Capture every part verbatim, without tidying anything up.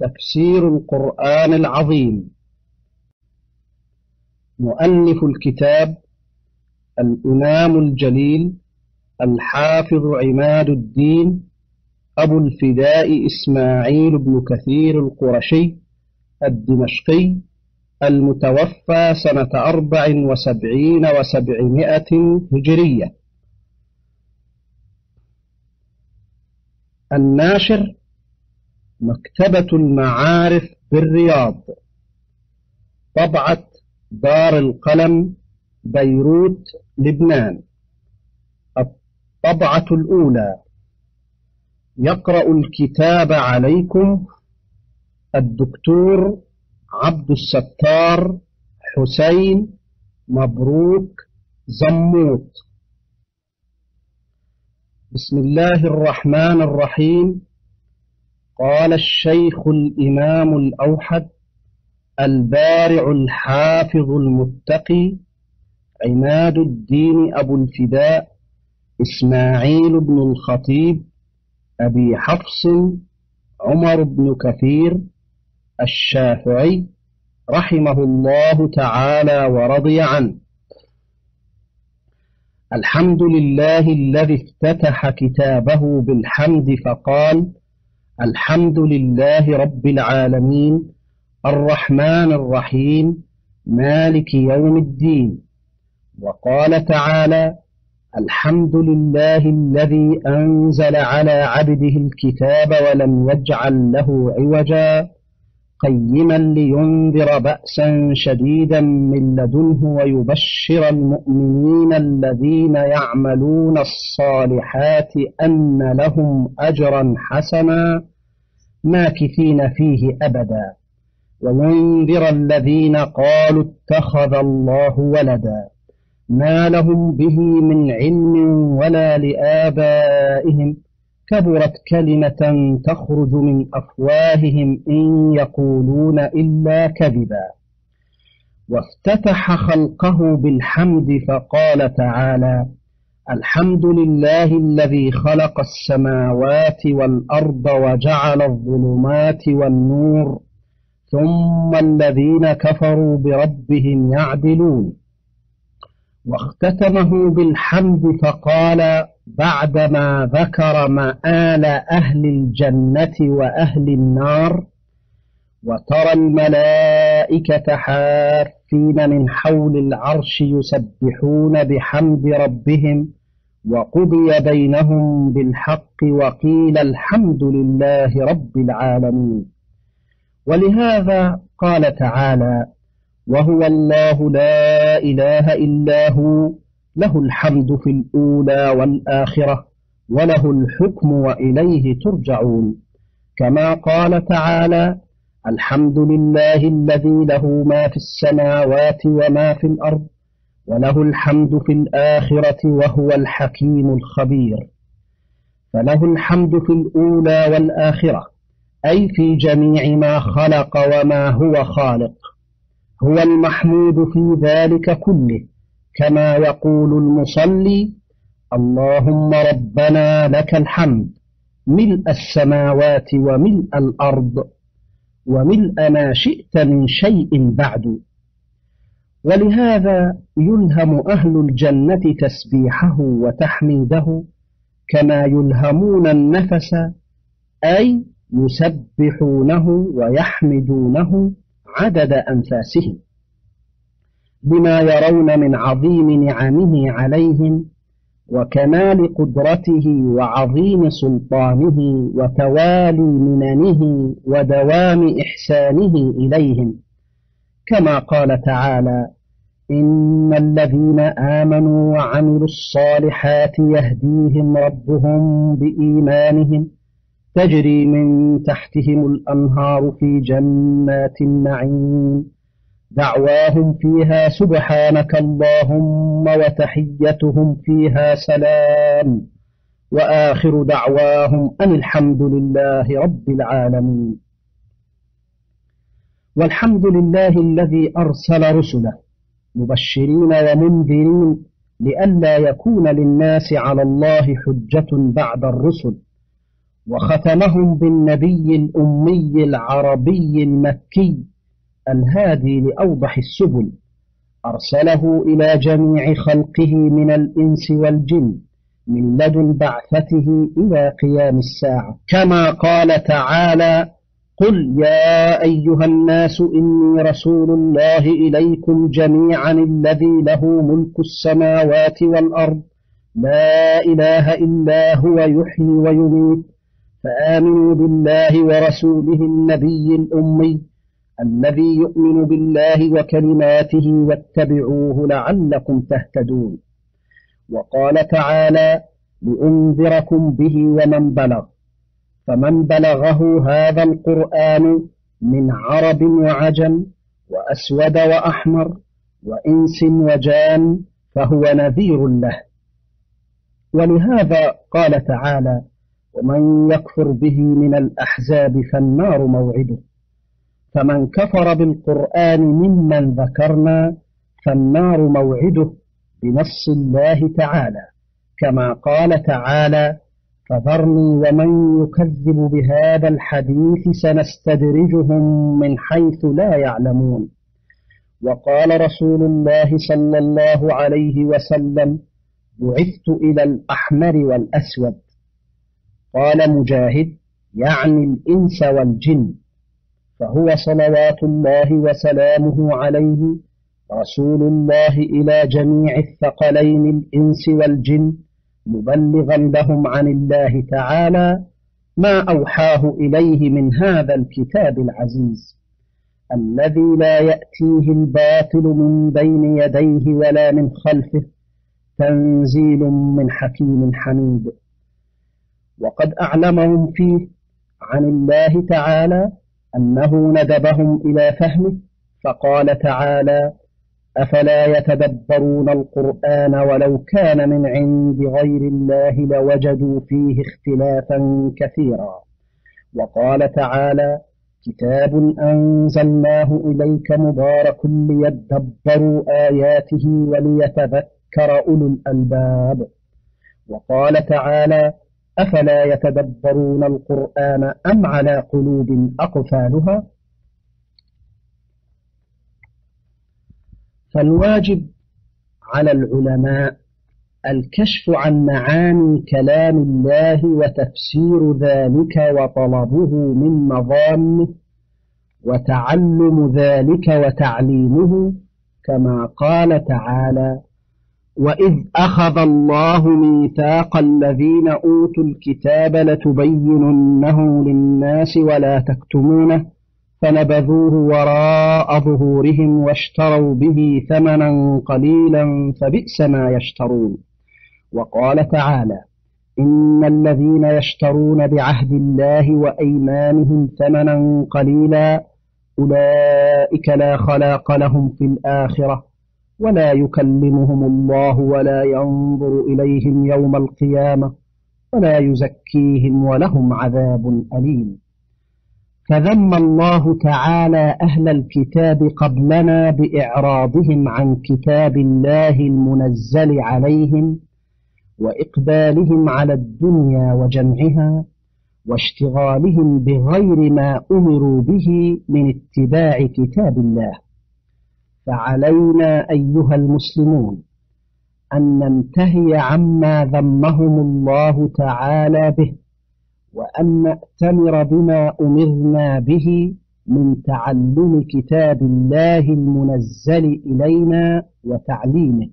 تفسير القرآن العظيم. مؤلف الكتاب الإمام الجليل الحافظ عماد الدين أبو الفداء إسماعيل بن كثير القرشي الدمشقي، المتوفى سنة أربع وسبعين وسبعمائة هجرية. الناشر مكتبة المعارف بالرياض، طبعة دار القلم، بيروت، لبنان. الطبعة الأولى. يقرأ الكتاب عليكم الدكتور عبد الستار حسين مبروك زموت. بسم الله الرحمن الرحيم. قال الشيخ الإمام الأوحد البارع الحافظ المتقي عماد الدين أبو الفداء إسماعيل بن الخطيب أبي حفص عمر بن كثير الشافعي رحمه الله تعالى ورضي عنه. الحمد لله الذي افتتح كتابه بالحمد فقال: الحمد لله رب العالمين الرحمن الرحيم مالك يوم الدين. وقال تعالى: الحمد لله الذي أنزل على عبده الكتاب ولم يجعل له عوجا قيما لينذر بأسا شديدا من لدنه ويبشر المؤمنين الذين يعملون الصالحات أن لهم أجرا حسنا ماكثين فيه أبدا وينذر الذين قالوا اتخذ الله ولدا ما لهم به من علم ولا لآبائهم كبرت كلمة تخرج من أفواههم إن يقولون إلا كذبا. وافتتح خلقه بالحمد فقال تعالى: الحمد لله الذي خلق السماوات والأرض وجعل الظلمات والنور ثم الذين كفروا بربهم يعدلون. واختتمه بالحمد فقال بعدما ذكر مآل أهل الجنة وأهل النار: وترى الملائكة حافين من حول العرش يسبحون بحمد ربهم وقضي بينهم بالحق وقيل الحمد لله رب العالمين. ولهذا قال تعالى: وهو الله لا إله إلا هو له الحمد في الأولى والآخرة وله الحكم وإليه ترجعون. كما قال تعالى: الحمد لله الذي له ما في السماوات وما في الأرض وله الحمد في الآخرة وهو الحكيم الخبير. فله الحمد في الأولى والآخرة، أي في جميع ما خلق وما هو خالق، هو المحمود في ذلك كله، كما يقول المصلي: اللهم ربنا لك الحمد ملء السماوات وملء الأرض وملء ما شئت من شيء بعد. ولهذا يلهم أهل الجنة تسبيحه وتحميده كما يلهمون النفس، أي يسبحونه ويحمدونه عدد أنفاسهم، بما يرون من عظيم نعمه عليهم وكمال قدرته وعظيم سلطانه وتوالي مننه ودوام إحسانه إليهم. كما قال تعالى: إن الذين آمنوا وعملوا الصالحات يهديهم ربهم بإيمانهم تجري من تحتهم الأنهار في جنات النعيم دعواهم فيها سبحانك اللهم وتحيتهم فيها سلام وآخر دعواهم أن الحمد لله رب العالمين. والحمد لله الذي أرسل رسله مبشرين وختمهم بالنبي الأمي العربي المكي الهادي لأوضح السبل، أرسله إلى جميع خلقه من الإنس والجن من لدن بعثته إلى قيام الساعة، كما قال تعالى: قل يا أيها الناس إني رسول الله إليكم جميعا الذي له ملك السماوات والأرض لا إله إلا هو يحيي ويميت، فآمنوا بالله ورسوله النبي الأمي الذي يؤمن بالله وكلماته واتبعوه لعلكم تهتدون. وقال تعالى: لأنذركم به ومن بلغ، فمن بلغه هذا القرآن من عرب وعجم وأسود وأحمر وإنس وجان فهو نذير له. ولهذا قال تعالى: ومن يكفر به من الأحزاب فالنار موعده. فمن كفر بالقرآن ممن ذكرنا فالنار موعده بنص الله تعالى، كما قال تعالى: فذرني ومن يكذب بهذا الحديث سنستدرجهم من حيث لا يعلمون. وقال رسول الله صلى الله عليه وسلم: بعثت إلى الأحمر والأسود. قال مجاهد: يعني الإنس والجن، فهو صلوات الله وسلامه عليه رسول الله إلى جميع الثقلين الإنس والجن، مبلغا لهم عن الله تعالى ما أوحاه إليه من هذا الكتاب العزيز الذي لا يأتيه الباطل من بين يديه ولا من خلفه، تنزيل من حكيم حميد. وقد أعلمهم فيه عن الله تعالى أنه ندبهم إلى فهمه، فقال تعالى: أفلا يتدبرون القرآن ولو كان من عند غير الله لوجدوا فيه اختلافا كثيرا. وقال تعالى: كتاب أنزلناه إليك مبارك ليدبروا آياته وليتذكر أولو الألباب. وقال تعالى: أفلا يتدبرون القرآن أم على قلوب أقفالها. فالواجب على العلماء الكشف عن معاني كلام الله وتفسير ذلك وطلبه من مضامه وتعلم ذلك وتعليمه، كما قال تعالى: وإذ أخذ الله ميثاق الذين أوتوا الكتاب لتبيننه للناس ولا تكتمونه فنبذوه وراء ظهورهم واشتروا به ثمنا قليلا فبئس ما يشترون. وقال تعالى: إن الذين يشترون بعهد الله وأيمانهم ثمنا قليلا أولئك لا خلاق لهم في الآخرة ولا يكلمهم الله ولا ينظر إليهم يوم القيامة ولا يزكيهم ولهم عذاب أليم. فذم الله تعالى أهل الكتاب قبلنا بإعراضهم عن كتاب الله المنزل عليهم وإقبالهم على الدنيا وجمعها واشتغالهم بغير ما أمروا به من اتباع كتاب الله. فعلينا أيها المسلمون أن ننتهي عما ذمهم الله تعالى به، وأن نأتمر بما أمرنا به من تعلم كتاب الله المنزل إلينا وتعليمه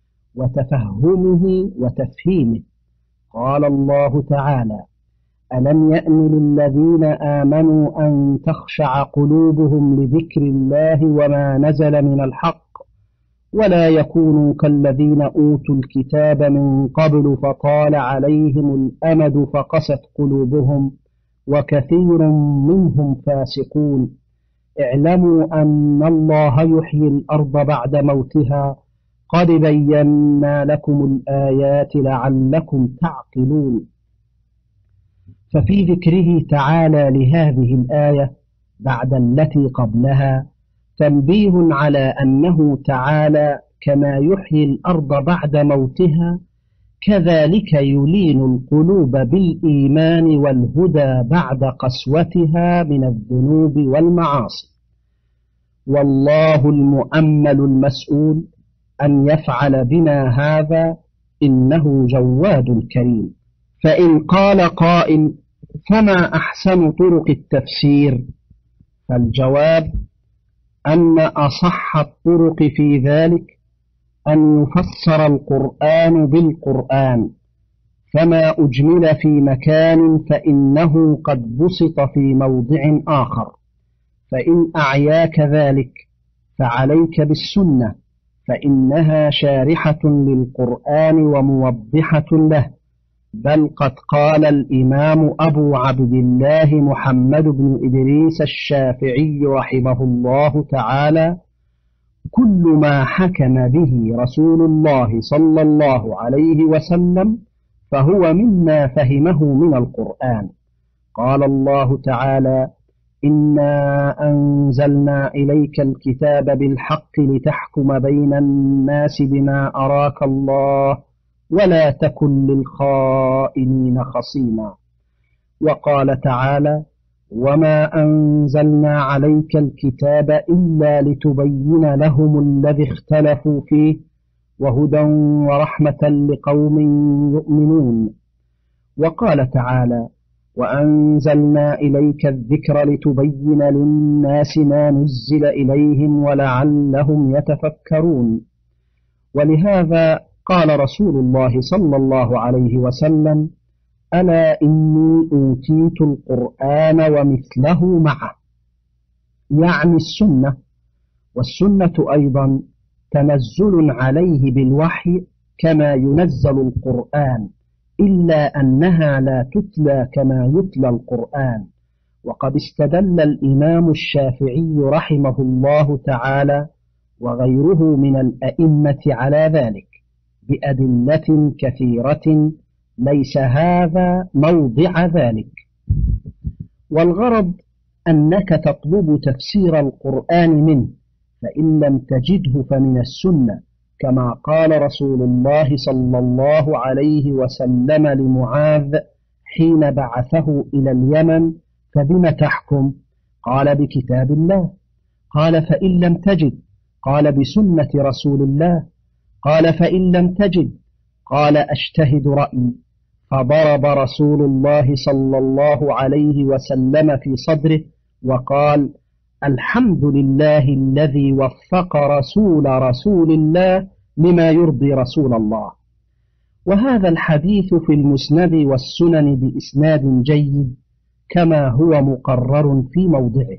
وتفهمه وتفهيمه. قال الله تعالى: ألم يأن للذين آمنوا أن تخشع قلوبهم لذكر الله وما نزل من الحق ولا يكونوا كالذين أوتوا الكتاب من قبل فطال عليهم الأمد فقست قلوبهم وكثير منهم فاسقون. اعلموا أن الله يحيي الأرض بعد موتها قد بينا لكم الآيات لعلكم تعقلون. ففي ذكره تعالى لهذه الآية بعد التي قبلها تنبيه على أنه تعالى كما يحيي الأرض بعد موتها كذلك يلين القلوب بالإيمان والهدى بعد قسوتها من الذنوب والمعاصي. والله المؤمل المسؤول أن يفعل بنا هذا، إنه جواد كريم. فإن قال قائل: فما أحسن طرق التفسير؟ فالجواب أن أصح الطرق في ذلك أن يفسر القرآن بالقرآن، فما أجمل في مكان فإنه قد بسط في موضع آخر. فإن أعياك ذلك فعليك بالسنة، فإنها شارحة للقرآن وموضحة له. بل قد قال الإمام أبو عبد الله محمد بن إدريس الشافعي رحمه الله تعالى: كل ما حكم به رسول الله صلى الله عليه وسلم فهو مما فهمه من القرآن. قال الله تعالى: إنا أنزلنا إليك الكتاب بالحق لتحكم بين الناس بما أراك الله ولا تكن للخائنين خصيما. وقال تعالى: وما أنزلنا عليك الكتاب إلا لتبين لهم الذي اختلفوا فيه وهدى ورحمة لقوم يؤمنون. وقال تعالى: وأنزلنا إليك الذكر لتبين للناس ما نزل إليهم ولعلهم يتفكرون. ولهذا قال رسول الله صلى الله عليه وسلم: ألا إني أوتيت القرآن ومثله معه، يعني السنة. والسنة أيضا تنزل عليه بالوحي كما ينزل القرآن، إلا أنها لا تتلى كما يتلى القرآن. وقد استدل الإمام الشافعي رحمه الله تعالى وغيره من الأئمة على ذلك بأدلة كثيرة، ليس هذا موضع ذلك. والغرض أنك تطلب تفسير القرآن منه، فإن لم تجده فمن السنة، كما قال رسول الله صلى الله عليه وسلم لمعاذ حين بعثه إلى اليمن: فبم تحكم؟ قال: بكتاب الله. قال: فإن لم تجد؟ قال: بسنة رسول الله. قال: فإن لم تجد؟ قال: أجتهد رأيي. فضرب رسول الله صلى الله عليه وسلم في صدره وقال: الحمد لله الذي وفق رسول رسول الله لما يرضي رسول الله. وهذا الحديث في المسند والسنن بإسناد جيد كما هو مقرر في موضعه.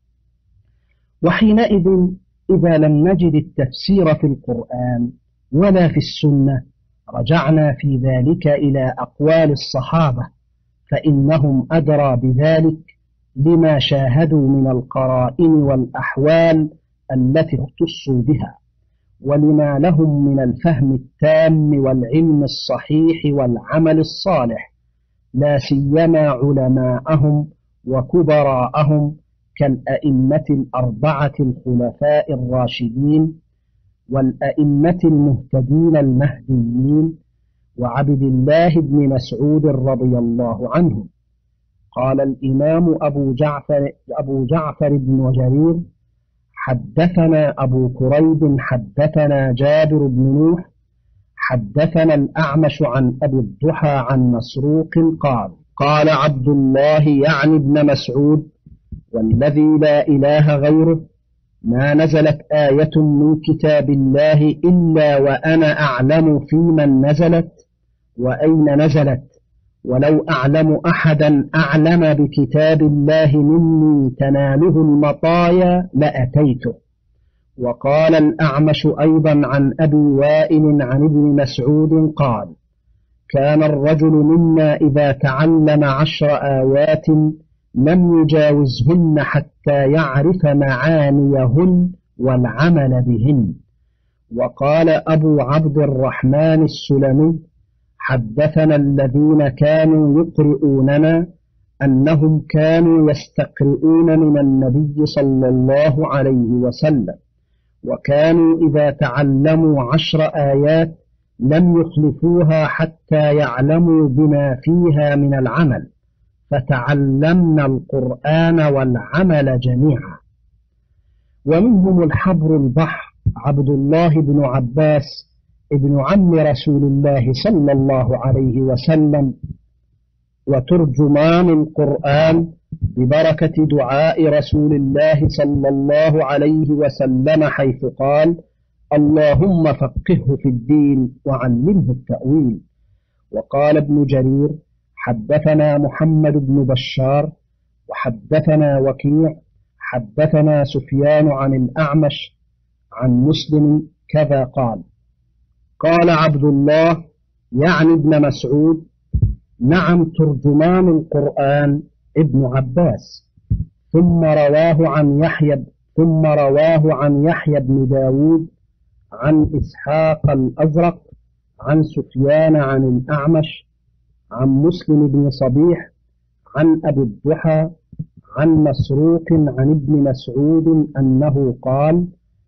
وحينئذ إذا لم نجد التفسير في القرآن ولا في السنة، رجعنا في ذلك إلى أقوال الصحابة، فإنهم أدرى بذلك لما شاهدوا من القرائن والأحوال التي اختصوا بها، ولما لهم من الفهم التام والعلم الصحيح والعمل الصالح، لا سيما علماءهم وكبراءهم كالأئمة الأربعة الخلفاء الراشدين والأئمة المهتدين المهديين وعبد الله بن مسعود رضي الله عنه. قال الإمام أبو جعفر, أبو جعفر بن جرير: حدثنا أبو كريب حدثنا جابر بن نوح حدثنا الأعمش عن أبي الضحى عن مسروق قال: قال عبد الله يعني ابن مسعود: والذي لا إله غيره ما نزلت آية من كتاب الله إلا وأنا أعلم في من نزلت وأين نزلت، ولو أعلم أحدا أعلم بكتاب الله مني تناله المطايا لأتيته. وقال الأعمش أيضا عن أبي وائل عن ابن مسعود قال: كان الرجل منا إذا تعلم عشر آيات لم يجاوزهن حتى يعرف معانيهن والعمل بهن. وقال أبو عبد الرحمن السلمي: حدثنا الذين كانوا يقرؤوننا أنهم كانوا يستقرؤون من النبي صلى الله عليه وسلم، وكانوا إذا تعلموا عشر آيات لم يخلفوها حتى يعلموا بما فيها من العمل، فتعلمنا القرآن والعمل جميعا. ومنهم الحبر البحر عبد الله بن عباس ابن عم رسول الله صلى الله عليه وسلم، وترجمان القرآن ببركة دعاء رسول الله صلى الله عليه وسلم، حيث قال: اللهم فقهه في الدين وعلمه التأويل. وقال ابن جرير: حدثنا محمد بن بشار وحدثنا وكيع حدثنا سفيان عن الأعمش عن مسلم كذا قال. قال عبد الله يعني ابن مسعود: نعم، ترجمان القرآن ابن عباس. ثم رواه عن يحيى ثم رواه عن يحيى بن داود عن إسحاق الأزرق عن سفيان عن الأعمش عن مسلم بن صبيح عن أبي الضحى عن مسروق عن ابن مسعود أنه قال: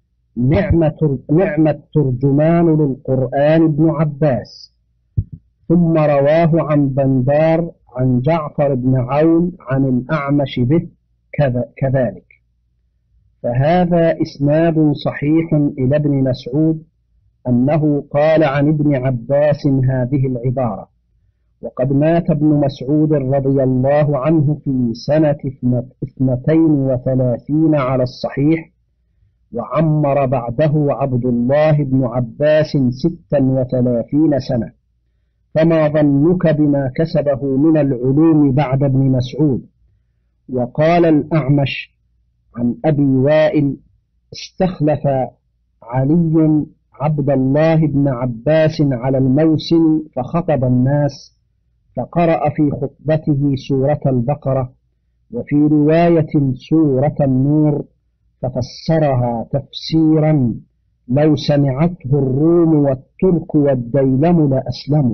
نعم الترجمان للقرآن ابن عباس. ثم رواه عن بندار عن جعفر بن عون عن الأعمش به كذلك. فهذا إسناد صحيح إلى ابن مسعود أنه قال عن ابن عباس هذه العبارة. وقد مات ابن مسعود رضي الله عنه في سنة اثنتين وثلاثين على الصحيح، وعمر بعده عبد الله بن عباس ستا وثلاثين سنة، فما ظنك بما كسبه من العلوم بعد ابن مسعود. وقال الأعمش عن أبي وائل: استخلف علي عبد الله بن عباس على الموسم فخطب الناس، فقرأ في خطبته سورة البقرة، وفي رواية سورة النور، ففسرها تفسيرا لو سمعته الروم والترك والديلم لأسلموا.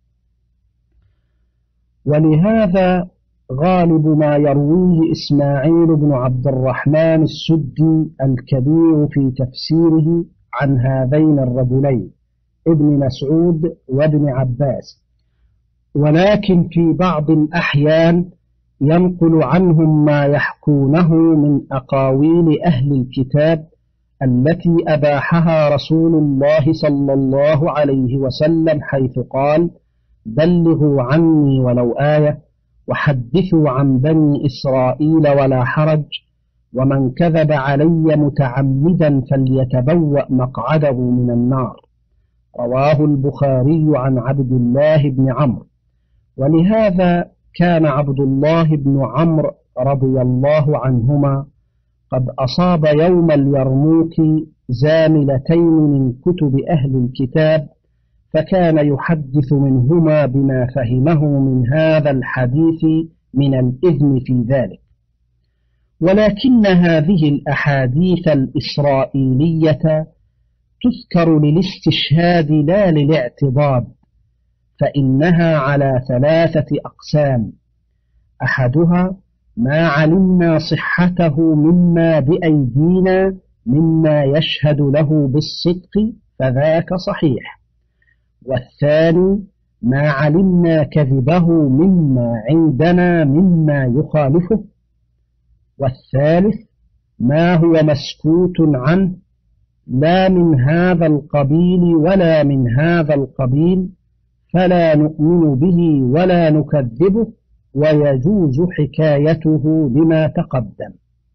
ولهذا غالب ما يرويه إسماعيل بن عبد الرحمن السدي الكبير في تفسيره عن هذين الرجلين ابن مسعود وابن عباس، ولكن في بعض الأحيان ينقل عنهم ما يحكونه من أقاويل أهل الكتاب التي أباحها رسول الله صلى الله عليه وسلم، حيث قال: بلغوا عني ولو آية، وحدثوا عن بني إسرائيل ولا حرج، ومن كذب علي متعمدا فليتبوأ مقعده من النار. رواه البخاري عن عبد الله بن عمرو. ولهذا كان عبد الله بن عمرو رضي الله عنهما قد أصاب يوم اليرموك زاملتين من كتب أهل الكتاب، فكان يحدث منهما بما فهمه من هذا الحديث من الإذن في ذلك. ولكن هذه الأحاديث الإسرائيلية تذكر للاستشهاد لا للاعتضاد، فإنها على ثلاثة أقسام: أحدها ما علمنا صحته مما بأيدينا مما يشهد له بالصدق فذاك صحيح، والثاني ما علمنا كذبه مما عندنا مما يخالفه، والثالث ما هو مسكوت عنه لا من هذا القبيل ولا من هذا القبيل، فلا نؤمن به ولا نكذبه، ويجوز حكايته لما تقدم.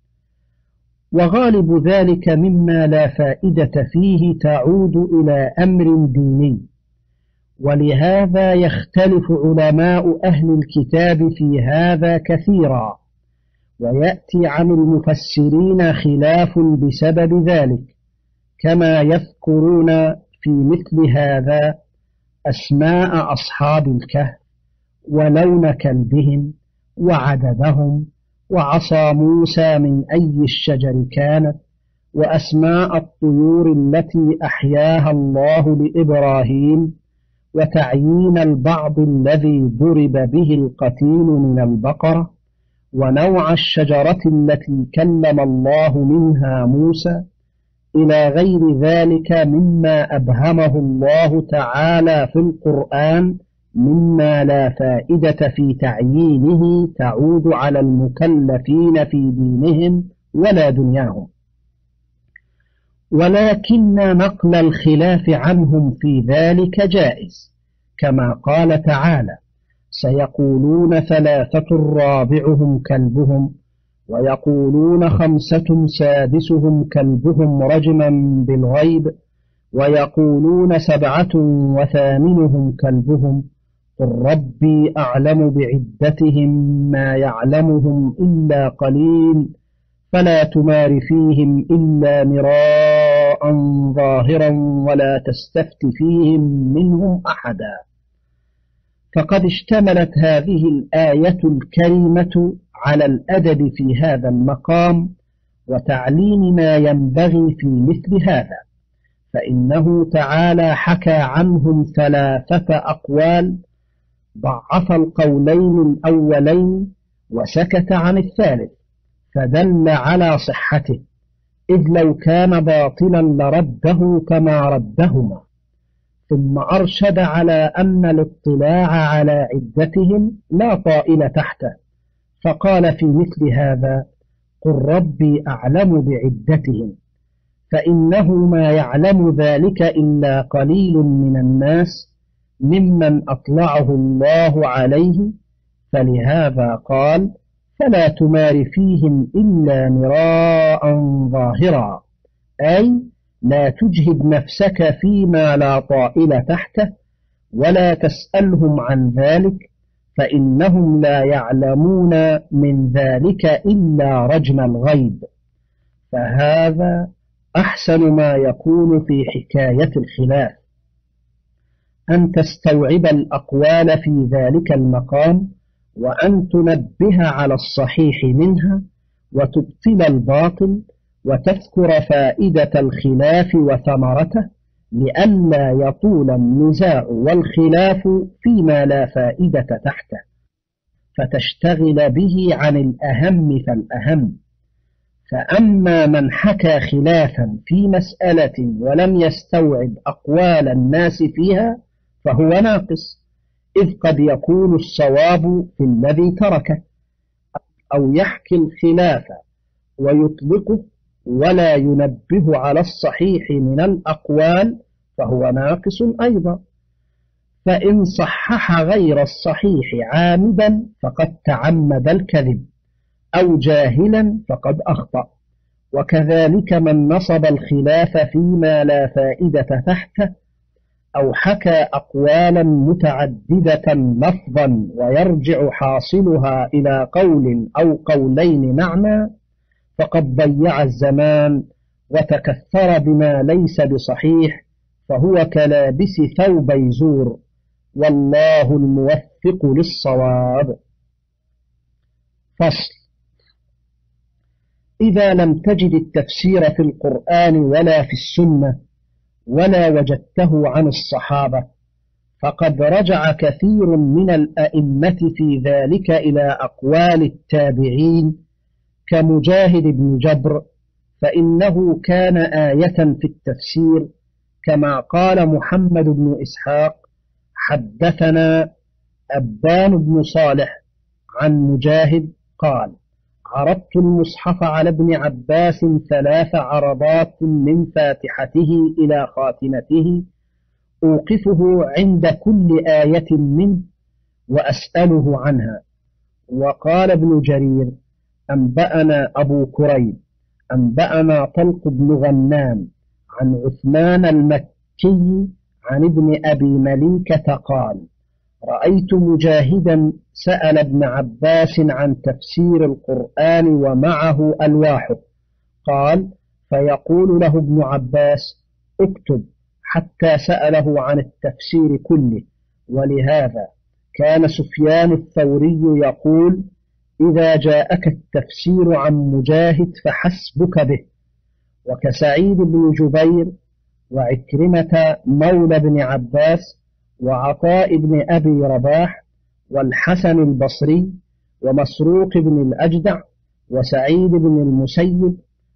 وغالب ذلك مما لا فائدة فيه تعود إلى أمر ديني، ولهذا يختلف علماء أهل الكتاب في هذا كثيرا، ويأتي عن المفسرين خلاف بسبب ذلك، كما يذكرون في مثل هذا أسماء أصحاب الكهف ولون كلبهم وعددهم وعصا موسى من أي الشجر كانت، وأسماء الطيور التي أحياها الله لإبراهيم، وتعيين البعض الذي ضرب به القتيل من البقرة، ونوع الشجرة التي كلم الله منها موسى، إلى غير ذلك مما أبهمه الله تعالى في القرآن مما لا فائدة في تعيينه تعود على المكلفين في دينهم ولا دنياهم، ولكن نقل الخلاف عنهم في ذلك جائز، كما قال تعالى: سيقولون ثلاثة رابعهم كلبهم، ويقولون خمسة سادسهم كلبهم رجما بالغيب، ويقولون سبعة وثامنهم كلبهم، قل ربي أعلم بعدتهم ما يعلمهم إلا قليل، فلا تمار فيهم إلا مراء ظاهرا ولا تستفت فيهم منهم أحدا. فقد اشتملت هذه الآية الكريمة على الأدب في هذا المقام وتعليم ما ينبغي في مثل هذا، فإنه تعالى حكى عنهم ثلاثة أقوال، ضعف القولين الأولين وسكت عن الثالث، فدل على صحته، إذ لو كان باطلا لرده كما ردهما. ثم أرشد على أن الاطلاع على عدتهم لا طائل تحته، فقال في مثل هذا: قل ربي أعلم بعدتهم، فإنه ما يعلم ذلك إلا قليل من الناس ممن أطلعه الله عليه، فلهذا قال: فلا تمار فيهم إلا مراء ظاهرا، أي لا تجهد نفسك فيما لا طائل تحته، ولا تسألهم عن ذلك، فإنهم لا يعلمون من ذلك إلا رجم الغيب. فهذا أحسن ما يكون في حكاية الخلاف، أن تستوعب الأقوال في ذلك المقام، وأن تنبه على الصحيح منها وتبطل الباطل، وتذكر فائدة الخلاف وثمرته، لئلا يطول النزاع والخلاف فيما لا فائدة تحته، فتشتغل به عن الأهم فالأهم. فأما من حكى خلافا في مسألة ولم يستوعب أقوال الناس فيها فهو ناقص، إذ قد يكون الصواب في الذي تركه، أو يحكي الخلاف ويطلقه ولا ينبه على الصحيح من الأقوال فهو ناقص أيضا. فإن صحح غير الصحيح عامدا فقد تعمد الكذب، أو جاهلا فقد أخطأ. وكذلك من نصب الخلاف فيما لا فائدة تحته، أو حكى أقوالا متعددة لفظا ويرجع حاصلها إلى قول أو قولين معنى، فقد ضيع الزمان وتكثر بما ليس بصحيح، فهو كلابس ثوبي زور، والله الموفق للصواب. فصل: إذا لم تجد التفسير في القرآن ولا في السنة ولا وجدته عن الصحابة، فقد رجع كثير من الأئمة في ذلك إلى أقوال التابعين كمجاهد بن جبر، فإنه كان آية في التفسير، كما قال محمد بن إسحاق: حدثنا أبان بن صالح عن مجاهد قال: عرضت المصحف على ابن عباس ثلاث عرضات من فاتحته إلى خاتمته، أوقفه عند كل آية منه وأسأله عنها. وقال ابن جرير: أنبأنا أبو كريب أنبأنا طلق بن غنام عن عثمان المكي عن ابن أبي مليكة قال: رأيت مجاهدا سأل ابن عباس عن تفسير القرآن ومعه ألواحه، قال: فيقول له ابن عباس: اكتب، حتى سأله عن التفسير كله. ولهذا كان سفيان الثوري يقول: إذا جاءك التفسير عن مجاهد فحسبك به. وكسعيد بن جبير وعكرمة مولى بن عباس وعطاء بن أبي رباح والحسن البصري ومسروق بن الأجدع وسعيد بن المسيب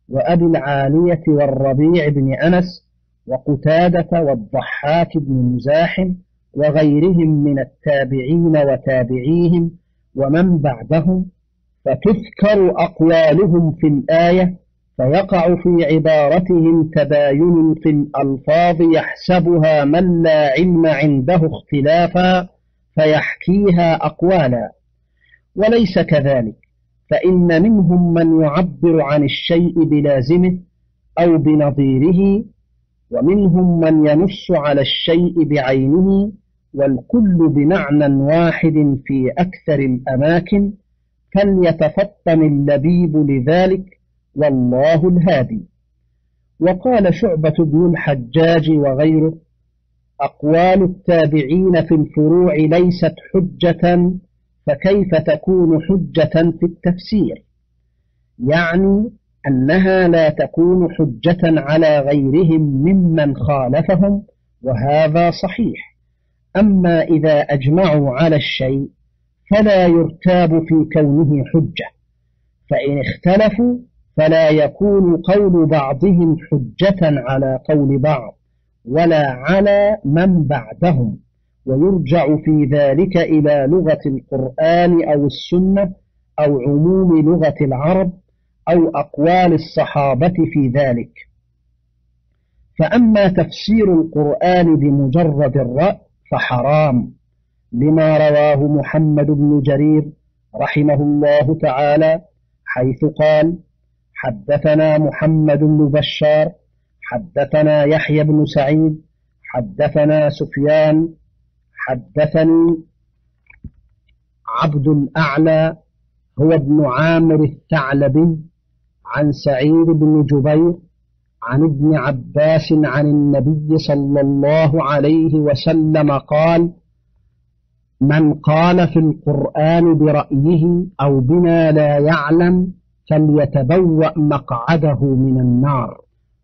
وأبي العالية والربيع بن أنس وقتادة والضحاك بن مزاحم وغيرهم من التابعين وتابعيهم ومن بعدهم، فتذكر أقوالهم في الآية، فيقع في عبارتهم تباين في الألفاظ يحسبها من لا علم عنده اختلافا فيحكيها أقوالا، وليس كذلك، فإن منهم من يعبر عن الشيء بلازمه أو بنظيره، ومنهم من ينص على الشيء بعينه، والكل بمعنى واحد في أكثر الأماكن، فليتفطن اللبيب لذلك، والله الهادي. وقال شعبة بن الحجاج وغيره: أقوال التابعين في الفروع ليست حجة، فكيف تكون حجة في التفسير؟ يعني أنها لا تكون حجة على غيرهم ممن خالفهم، وهذا صحيح. أما إذا أجمعوا على الشيء فلا يرتاب في كونه حجة، فإن اختلفوا فلا يكون قول بعضهم حجة على قول بعض ولا على من بعدهم، ويرجع في ذلك إلى لغة القرآن أو السنة أو عموم لغة العرب أو أقوال الصحابة في ذلك. فأما تفسير القرآن بمجرد الرأي فحرام، لما رواه محمد بن جرير رحمه الله تعالى حيث قال: حدثنا محمد بن بشار حدثنا يحيى بن سعيد حدثنا سفيان حدثني عبد الأعلى هو ابن عامر الثعلبي عن سعيد بن جبير عن ابن عباس عن النبي صلى الله عليه وسلم قال: من قال في القرآن برأيه أو بما لا يعلم فليتبوأ مقعده من النار.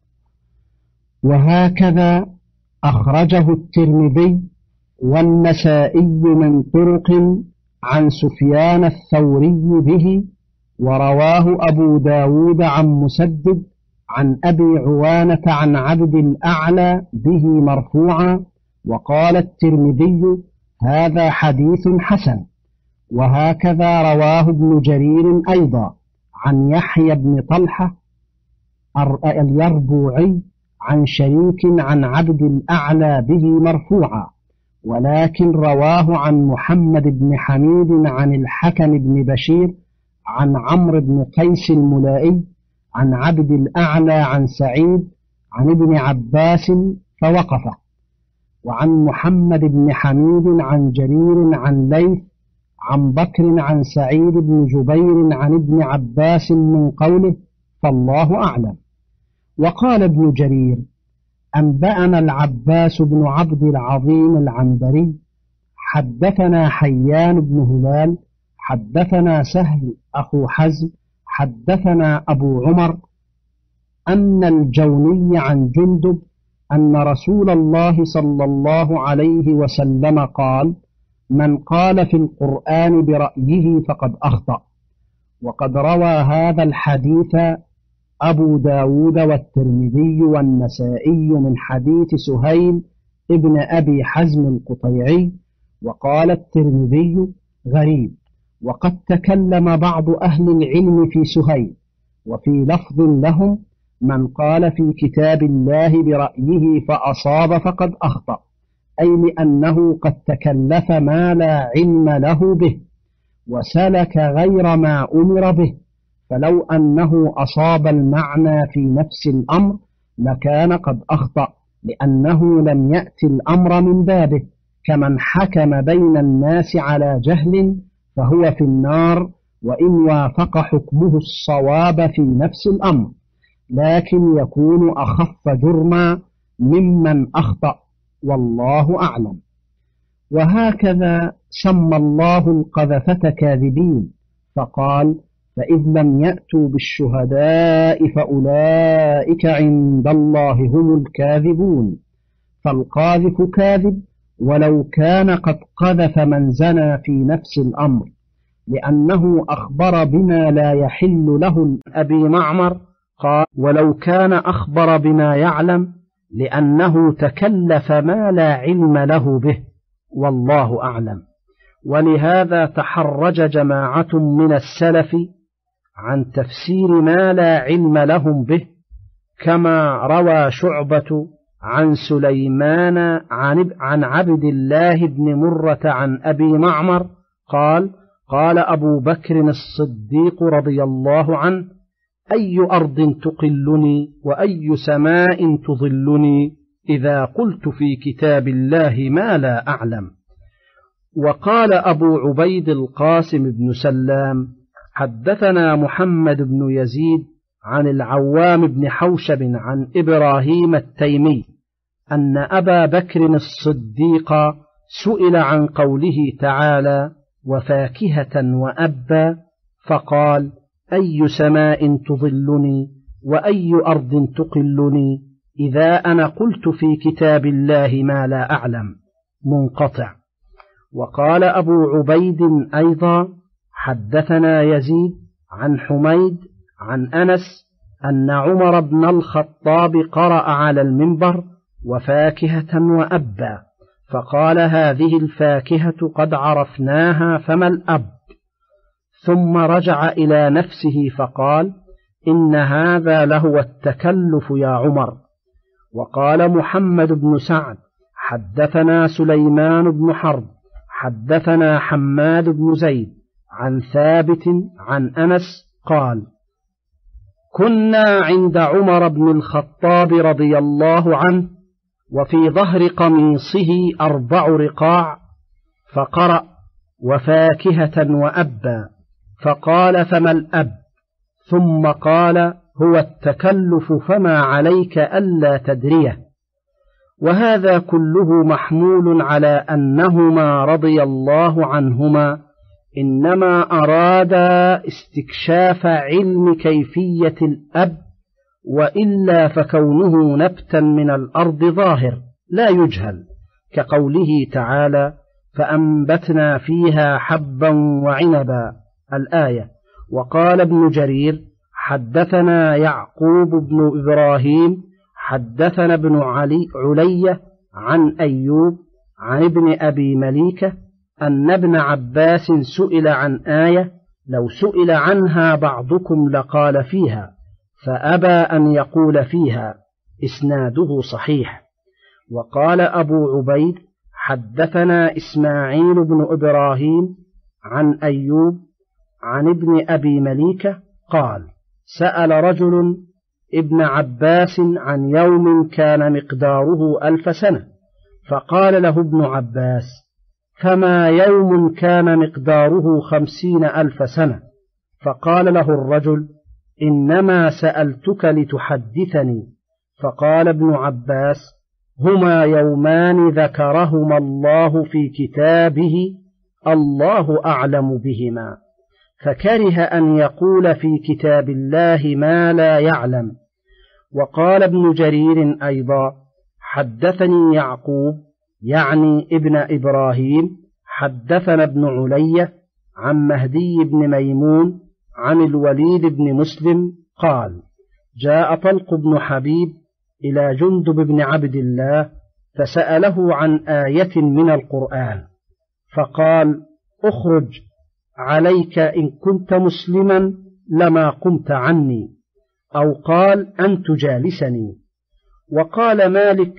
وهكذا أخرجه الترمذي والنسائي من طرق عن سفيان الثوري به، ورواه أبو داود عن مسدد عن أبي عوانة عن عبد الأعلى به مرفوعا، وقال الترمذي: هذا حديث حسن. وهكذا رواه ابن جرير أيضا عن يحيى بن طلحة اليربوعي عن شريك عن عبد الأعلى به مرفوعا، ولكن رواه عن محمد بن حميد عن الحكم بن بشير عن عمرو بن قيس الملائي عن عبد الأعلى عن سعيد عن ابن عباس فوقف، وعن محمد بن حميد عن جرير عن ليث عن بكر عن سعيد بن جبير عن ابن عباس من قوله: فالله أعلم. وقال ابن جرير: أنبأنا العباس بن عبد العظيم العنبري حدثنا حيان بن هلال حدثنا سهل أخو حزم حدثنا أبو عمر أن الجوني عن جندب أن رسول الله صلى الله عليه وسلم قال: من قال في القرآن برأيه فقد أخطأ. وقد روى هذا الحديث أبو داود والترمذي والنسائي من حديث سهيل ابن أبي حزم القطيعي، وقال الترمذي: غريب. وقد تكلم بعض أهل العلم في سهيل، وفي لفظ لهم: من قال في كتاب الله برأيه فأصاب فقد أخطأ، أي لأنه قد تكلف ما لا علم له به وسلك غير ما أمر به، فلو أنه أصاب المعنى في نفس الأمر لكان قد أخطأ، لأنه لم يأتي الأمر من بابه، كمن حكم بين الناس على جهل فهو في النار وإن وافق حكمه الصواب في نفس الأمر، لكن يكون أخف جرما ممن أخطأ، والله أعلم. وهكذا سمى الله القذفة كاذبين، فقال: فإذ لم يأتوا بالشهداء فأولئك عند الله هم الكاذبون. فالقاذف كاذب ولو كان قد قذف من زنى في نفس الأمر، لأنه أخبر بما لا يحل له. أبي معمر قال: ولو كان أخبر بما يعلم لأنه تكلف ما لا علم له به، والله أعلم. ولهذا تحرج جماعة من السلف عن تفسير ما لا علم لهم به، كما روى شعبة عن سليمان عن عبد الله بن مرة عن أبي معمر قال: قال أبو بكر الصديق رضي الله عنه: أي أرض تقلني وأي سماء تظلني إذا قلت في كتاب الله ما لا أعلم. وقال أبو عبيد القاسم بن سلام: حدثنا محمد بن يزيد عن العوام بن حوشب عن إبراهيم التيمي أن أبا بكر الصديق سئل عن قوله تعالى: وفاكهة وأبا، فقال: أي سماء تظلني وأي أرض تقلني إذا أنا قلت في كتاب الله ما لا أعلم، منقطع. وقال أبو عبيد أيضا: حدثنا يزيد عن حميد عن أنس أن عمر بن الخطاب قرأ على المنبر: وفاكهة وأبا، فقال: هذه الفاكهة قد عرفناها، فما الأب؟ ثم رجع إلى نفسه فقال: إن هذا لهو التكلف يا عمر. وقال محمد بن سعد: حدثنا سليمان بن حرب حدثنا حماد بن زيد عن ثابت عن أنس قال: كنا عند عمر بن الخطاب رضي الله عنه وفي ظهر قميصه أربع رقاع، فقرأ: وفاكهة وأبا، فقال: فما الأب؟ ثم قال: هو التكلف، فما عليك ألا تدريه. وهذا كله محمول على أنهما رضي الله عنهما إنما أرادا استكشاف علم كيفية الأب، وإلا فكونه نبتا من الأرض ظاهر لا يجهل، كقوله تعالى: فأنبتنا فيها حبا وعنبا، الآية. وقال ابن جرير: حدثنا يعقوب بن إبراهيم حدثنا ابن علي علية عن أيوب عن ابن أبي مليكة أن ابن عباس سئل عن آية: لو سئل عنها بعضكم لقال فيها، فأبى أن يقول فيها، إسناده صحيح. وقال أبو عبيد: حدثنا إسماعيل بن إبراهيم عن أيوب عن ابن أبي مليكة قال: سأل رجل ابن عباس عن يوم كان مقداره ألف سنة، فقال له ابن عباس: فما يوم كان مقداره خمسين ألف سنة؟ فقال له الرجل: إنما سألتك لتحدثني. فقال ابن عباس: هما يومان ذكرهما الله في كتابه، الله أعلم بهما، فكره أن يقول في كتاب الله ما لا يعلم. وقال ابن جرير أيضا: حدثني يعقوب يعني ابن إبراهيم حدثنا ابن علية عن مهدي بن ميمون عن الوليد بن مسلم قال: جاء طلق بن حبيب إلى جندب بن عبد الله فسأله عن آية من القرآن، فقال: اخرج عليك، إن كنت مسلما لما قمت عني، أو قال: أن تجالسني. وقال مالك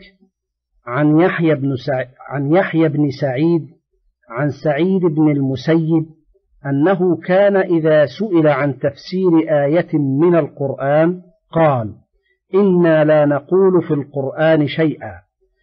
عن يحيى بن سع... عن يحيى بن سعيد عن سعيد بن المسيب أنه كان إذا سئل عن تفسير آية من القرآن قال: إنا لا نقول في القرآن شيئا.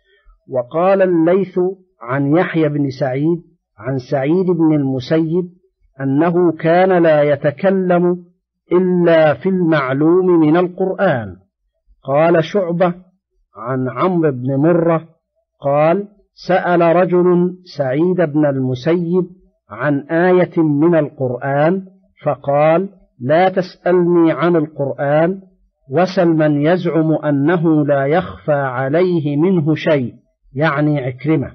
وقال الليث عن يحيى بن سعيد عن سعيد بن المسيب أنه كان لا يتكلم إلا في المعلوم من القرآن. قال شعبة عن عمرو بن مرة قال: سأل رجل سعيد بن المسيب عن آية من القرآن فقال: لا تسألني عن القرآن، وسل من يزعم أنه لا يخفى عليه منه شيء، يعني عكرمة.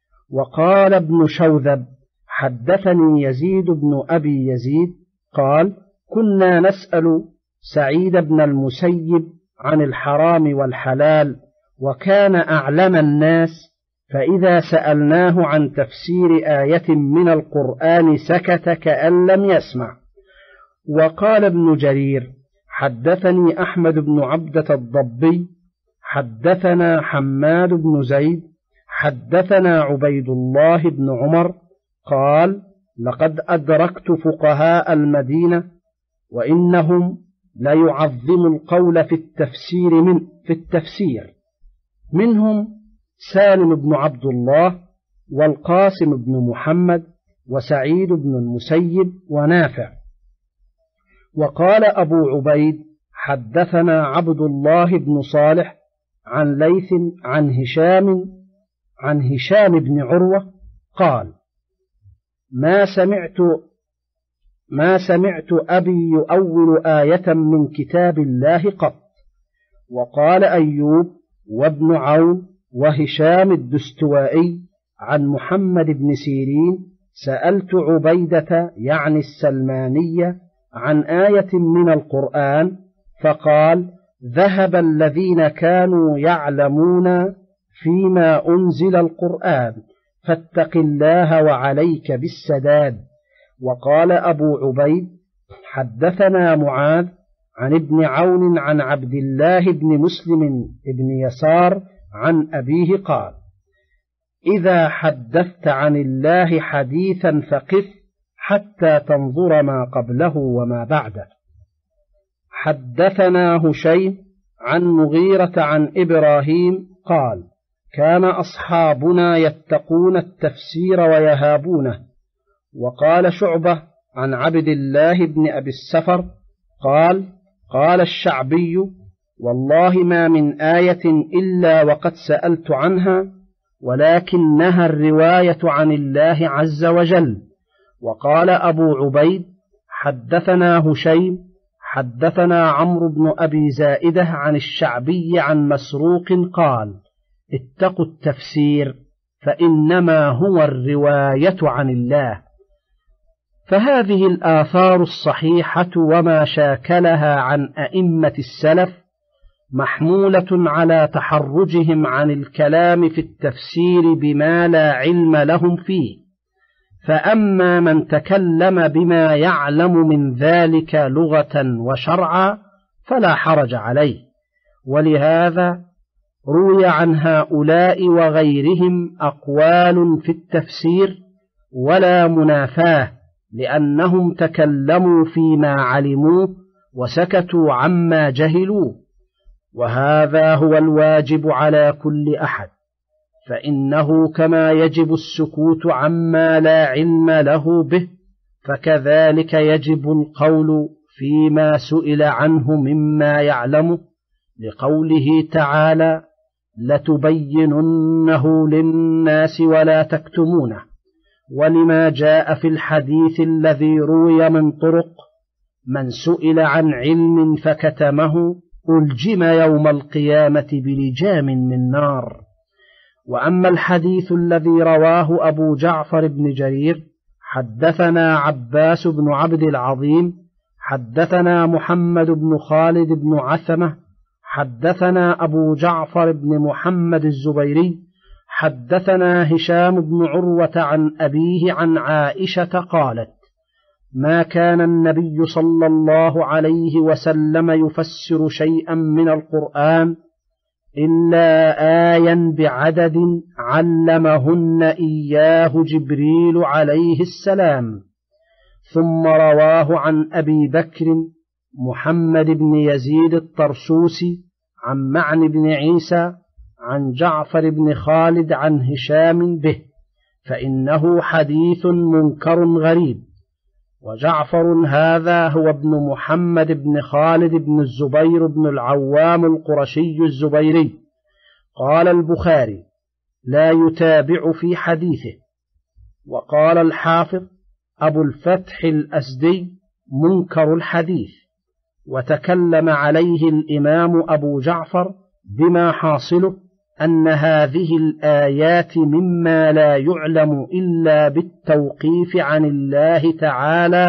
وقال ابن شوذب: حدثني يزيد بن أبي يزيد قال: كنا نسأل سعيد بن المسيب عن الحرام والحلال، وكان أعلم الناس، فإذا سألناه عن تفسير آية من القرآن سكت كأن لم يسمع. وقال ابن جرير: حدثني أحمد بن عبدة الضبي حدثنا حماد بن زيد حدثنا عبيد الله بن عمر قال: لقد أدركت فقهاء المدينة وإنهم ليعظم القول في التفسير من في التفسير منهم سالم بن عبد الله والقاسم بن محمد وسعيد بن المسيب ونافع. وقال أبو عبيد: حدثنا عبد الله بن صالح عن ليث عن هشام عن هشام بن عروة قال: ما سمعت ما سمعت أبي يؤول آية من كتاب الله قط. وقال أيوب وابن عون وهشام الدستوائي عن محمد بن سيرين: سألت عبيدة يعني السلمانية عن آية من القرآن فقال: ذهب الذين كانوا يعلمون فيما أنزل القرآن، فاتق الله وعليك بالسداد. وقال أبو عبيد: حدثنا معاذ عن ابن عون عن عبد الله بن مسلم بن يسار عن أبيه قال: إذا حدثت عن الله حديثا فقف حتى تنظر ما قبله وما بعده. حدثنا هشيم عن مغيرة عن إبراهيم قال: كان أصحابنا يتقون التفسير ويهابونه. وقال شعبة عن عبد الله بن أبي السفر قال: قال الشعبي: والله ما من آية إلا وقد سألت عنها، ولكنها الرواية عن الله عز وجل. وقال أبو عبيد: حدثنا هشيم حدثنا عمرو بن أبي زائدة عن الشعبي عن مسروق قال: اتقوا التفسير فإنما هو الرواية عن الله. فهذه الآثار الصحيحة وما شاكلها عن أئمة السلف محمولة على تحرجهم عن الكلام في التفسير بما لا علم لهم فيه. فأما من تكلم بما يعلم من ذلك لغة وشرعا فلا حرج عليه. ولهذا روي عن هؤلاء وغيرهم أقوال في التفسير ولا منافاه، لأنهم تكلموا فيما علموه وسكتوا عما جهلوه. وهذا هو الواجب على كل أحد، فإنه كما يجب السكوت عما لا علم له به، فكذلك يجب القول فيما سئل عنه مما يعلمه، لقوله تعالى: لتبيننه للناس ولا تكتمونه. ولما جاء في الحديث الذي روي من طرق: من سئل عن علم فكتمه ألجم يوم القيامة بلجام من نار. وأما الحديث الذي رواه أبو جعفر بن جرير: حدثنا عباس بن عبد العظيم حدثنا محمد بن خالد بن عثمة حدثنا أبو جعفر بن محمد الزبيري حدثنا هشام بن عروة عن أبيه عن عائشة قالت: ما كان النبي صلى الله عليه وسلم يفسر شيئا من القرآن إلا آيا بعدد علمهن إياه جبريل عليه السلام. ثم رواه عن أبي بكر محمد بن يزيد الطرسوسي عن معن بن عيسى عن جعفر بن خالد عن هشام به، فإنه حديث منكر غريب. وجعفر هذا هو ابن محمد بن خالد بن الزبير بن العوام القرشي الزبيري. قال البخاري: لا يتابع في حديثه. وقال الحافظ أبو الفتح الأسدي: منكر الحديث. وتكلم عليه الإمام أبو جعفر بما حاصله أن هذه الآيات مما لا يعلم إلا بالتوقيف عن الله تعالى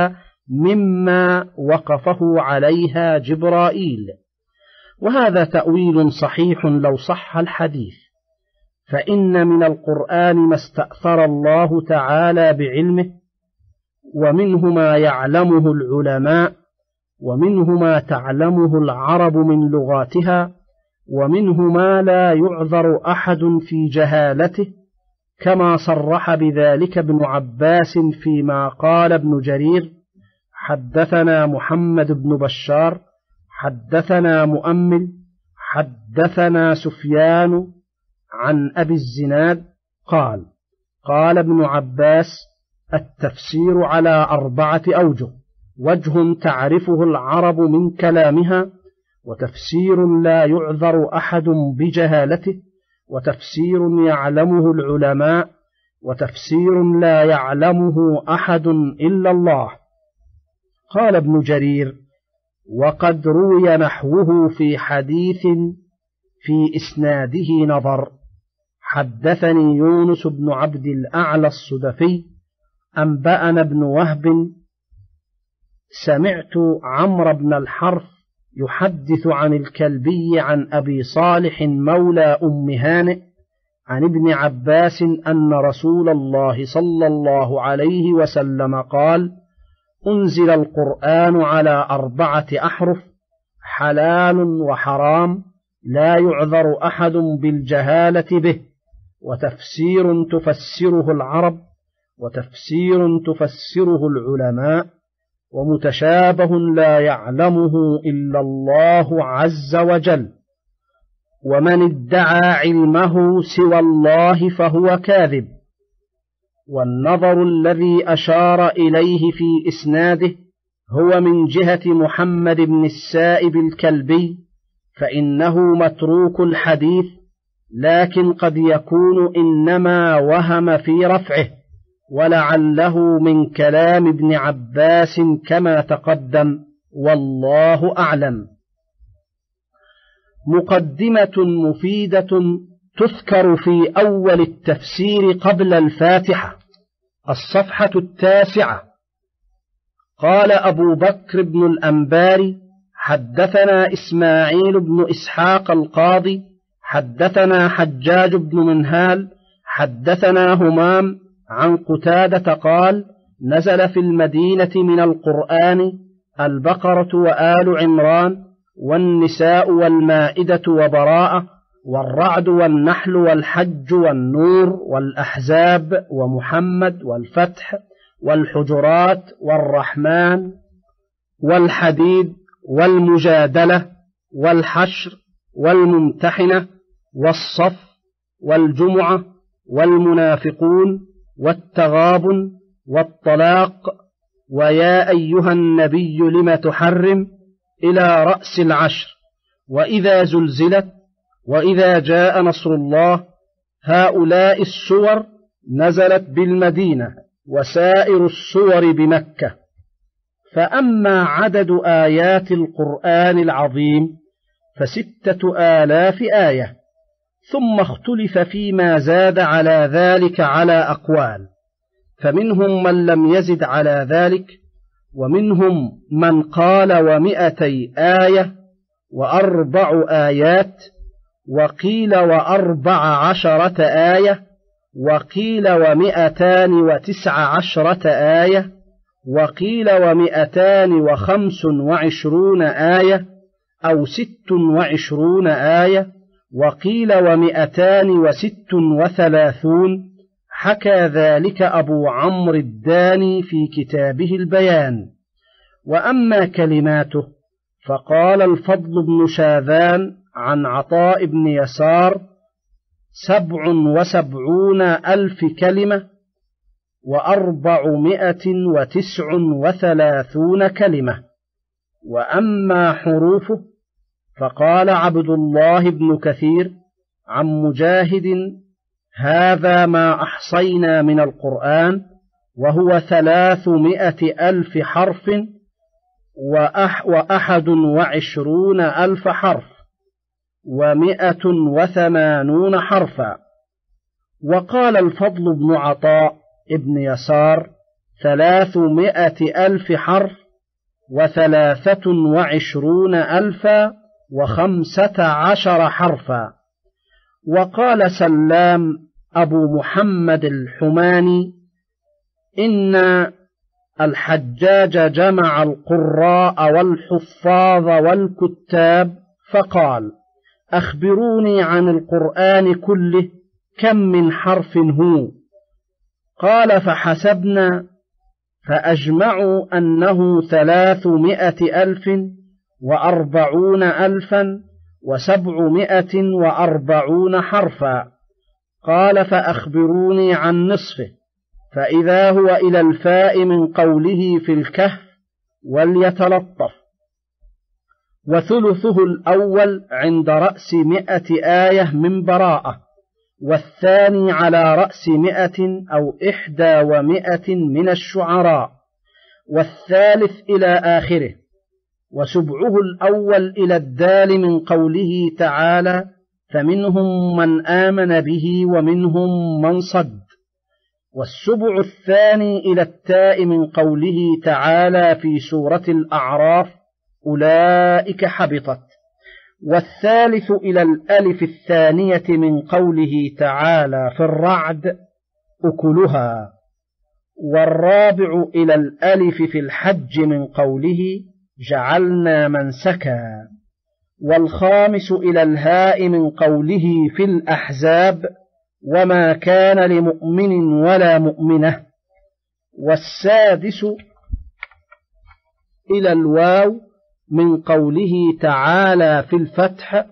مما وقفه عليها جبرائيل. وهذا تأويل صحيح لو صح الحديث، فإن من القرآن ما استأثر الله تعالى بعلمه، ومنه ما يعلمه العلماء، ومنه ما تعلمه العرب من لغاتها، ومنه ما لا يعذر أحد في جهالته، كما صرح بذلك ابن عباس فيما قال ابن جرير: حدثنا محمد بن بشار حدثنا مؤمل حدثنا سفيان عن أبي الزناد قال: قال ابن عباس: التفسير على أربعة أوجه: وجه تعرفه العرب من كلامها، وتفسير لا يعذر أحد بجهالته، وتفسير يعلمه العلماء، وتفسير لا يعلمه أحد إلا الله. قال ابن جرير: وقد روي نحوه في حديث في إسناده نظر. حدثني يونس بن عبد الأعلى الصدفي أنبأنا ابن وهب سمعت عمرو بن الحرث يحدث عن الكلبي عن أبي صالح مولى أم هانئ عن ابن عباس أن رسول الله صلى الله عليه وسلم قال: أنزل القرآن على أربعة أحرف: حلال وحرام، لا يعذر أحد بالجهالة به، وتفسير تفسره العرب، وتفسير تفسره العلماء، ومتشابه لا يعلمه إلا الله عز وجل. ومن ادعى علمه سوى الله فهو كاذب. والنظر الذي أشار إليه في إسناده هو من جهة محمد بن السائب الكلبي، فإنه متروك الحديث، لكن قد يكون إنما وهم في رفعه، ولعله من كلام ابن عباس كما تقدم، والله أعلم. مقدمة مفيدة تذكر في أول التفسير قبل الفاتحة. الصفحة التاسعة. قال أبو بكر بن الأنباري: حدثنا إسماعيل بن إسحاق القاضي حدثنا حجاج بن منهال حدثنا همام عن قتادة قال: نزل في المدينة من القرآن البقرة وآل عمران والنساء والمائدة وبراءة والرعد والنحل والحج والنور والأحزاب ومحمد والفتح والحجرات والرحمن والحديد والمجادلة والحشر والممتحنة والصف والجمعة والمنافقون والتغابن والطلاق ويا أيها النبي لم تحرم إلى رأس العشر وإذا زلزلت وإذا جاء نصر الله. هؤلاء السور نزلت بالمدينة وسائر السور بمكة. فأما عدد آيات القرآن العظيم فستة آلاف آية، ثم اختلف فيما زاد على ذلك على أقوال، فمنهم من لم يزد على ذلك، ومنهم من قال ومئتي آية وأربع آيات، وقيل وأربع عشرة آية، وقيل ومئتان وتسع عشرة آية، وقيل ومئتان وخمس وعشرون آية أو ست وعشرون آية، وقيل ومئتان وست وثلاثون. حكى ذلك أبو عمرو الداني في كتابه البيان. وأما كلماته فقال الفضل بن شاذان عن عطاء بن يسار: سبع وسبعون ألف كلمة وأربعمائة وتسع وثلاثون كلمة. وأما حروفه فقال عبد الله بن كثير عن مجاهد: هذا ما أحصينا من القرآن، وهو ثلاثمائة ألف حرف وأح وأحد وعشرون ألف حرف ومائة وثمانون حرفا. وقال الفضل بن عطاء ابن يسار: ثلاثمائة ألف حرف وثلاثة وعشرون ألفا وخمسة عشر حرفا. وقال سلام أبو محمد الحماني إن الحجاج جمع القراء والحفاظ والكتاب فقال: أخبروني عن القرآن كله كم من حرف هو؟ قال: فحسبنا فأجمعوا أنه ثلاثمائة ألف وأربعون ألفا وسبعمائة وأربعون حرفا. قال: فأخبروني عن نصفه؟ فإذا هو إلى الفاء من قوله في الكهف وليتلطف، وثلثه الأول عند رأس مئة آية من براءة، والثاني على رأس مئة أو إحدى ومئة من الشعراء، والثالث إلى آخره، وسبعه الأول إلى الدال من قوله تعالى: فمنهم من آمن به ومنهم من صد، والسبع الثاني إلى التاء من قوله تعالى في سورة الأعراف: أولئك حبطت، والثالث إلى الألف الثانية من قوله تعالى في الرعد: أكلها، والرابع إلى الألف في الحج من قوله: جعلنا منسكا، والخامس إلى الهاء من قوله في الأحزاب: وما كان لمؤمن ولا مؤمنة، والسادس إلى الواو من قوله تعالى في الفتح: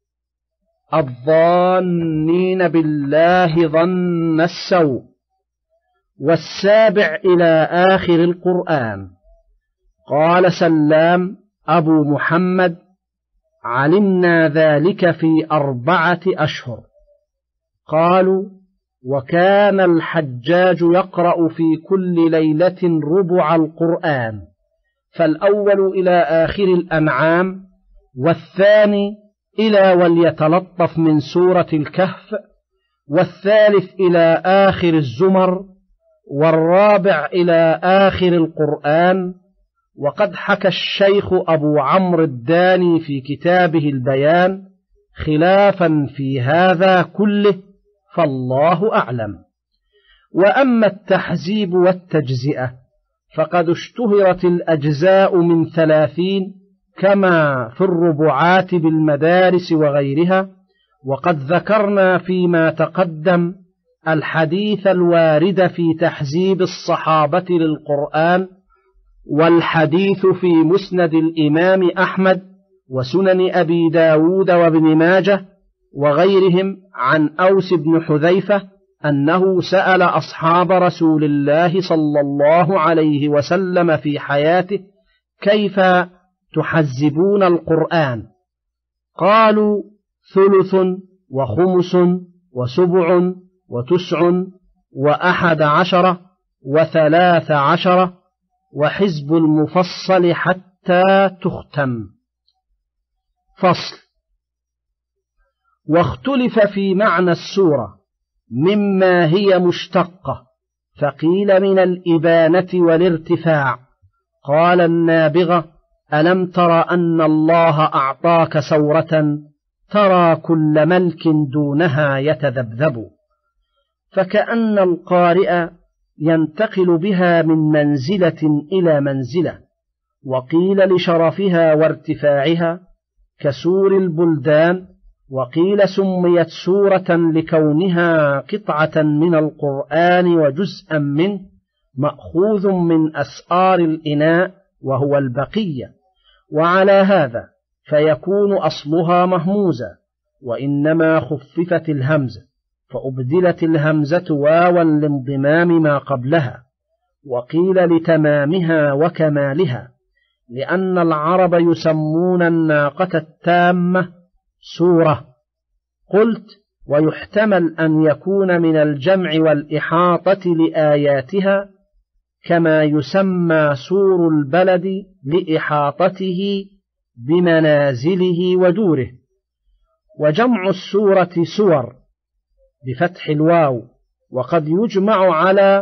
الظانين بالله ظن السوء، والسابع إلى آخر القرآن. قال سلام أبو محمد: علمنا ذلك في أربعة أشهر. قالوا: وكان الحجاج يقرأ في كل ليلة ربع القرآن، فالأول إلى آخر الأنعام، والثاني إلى وليتلطف من سورة الكهف، والثالث إلى آخر الزمر، والرابع إلى آخر القرآن. وقد حكى الشيخ أبو عمرو الداني في كتابه البيان خلافا في هذا كله، فالله أعلم. وأما التحزيب والتجزئة فقد اشتهرت الأجزاء من ثلاثين كما في الربعات بالمدارس وغيرها، وقد ذكرنا فيما تقدم الحديث الوارد في تحزيب الصحابة للقرآن، والحديث في مسند الإمام أحمد وسنن أبي داود وابن ماجه وغيرهم عن أوس بن حذيفة أنه سأل أصحاب رسول الله صلى الله عليه وسلم في حياته: كيف تحزبون القرآن؟ قالوا: ثلث وخمس وسبع وتسع وأحد عشر وثلاث عشر وحزب المفصل حتى تختم. فصل. واختلف في معنى السورة مما هي مشتقة، فقيل من الإبانة والارتفاع. قال النابغة: ألم تر أن الله أعطاك سورة ترى كل ملك دونها يتذبذب، فكأن القارئ ينتقل بها من منزلة إلى منزلة. وقيل لشرفها وارتفاعها كسور البلدان، وقيل سميت سورة لكونها قطعة من القرآن وجزءا منه مأخوذ من أسآر الإناء وهو البقية، وعلى هذا فيكون أصلها مهموزة، وإنما خففت الهمزة فأبدلت الهمزة واوا لانضمام ما قبلها. وقيل لتمامها وكمالها، لأن العرب يسمون الناقة التامة سورة. قلت: ويحتمل أن يكون من الجمع والإحاطة لآياتها، كما يسمى سور البلد لإحاطته بمنازله ودوره. وجمع السورة سور بفتح الواو، وقد يجمع على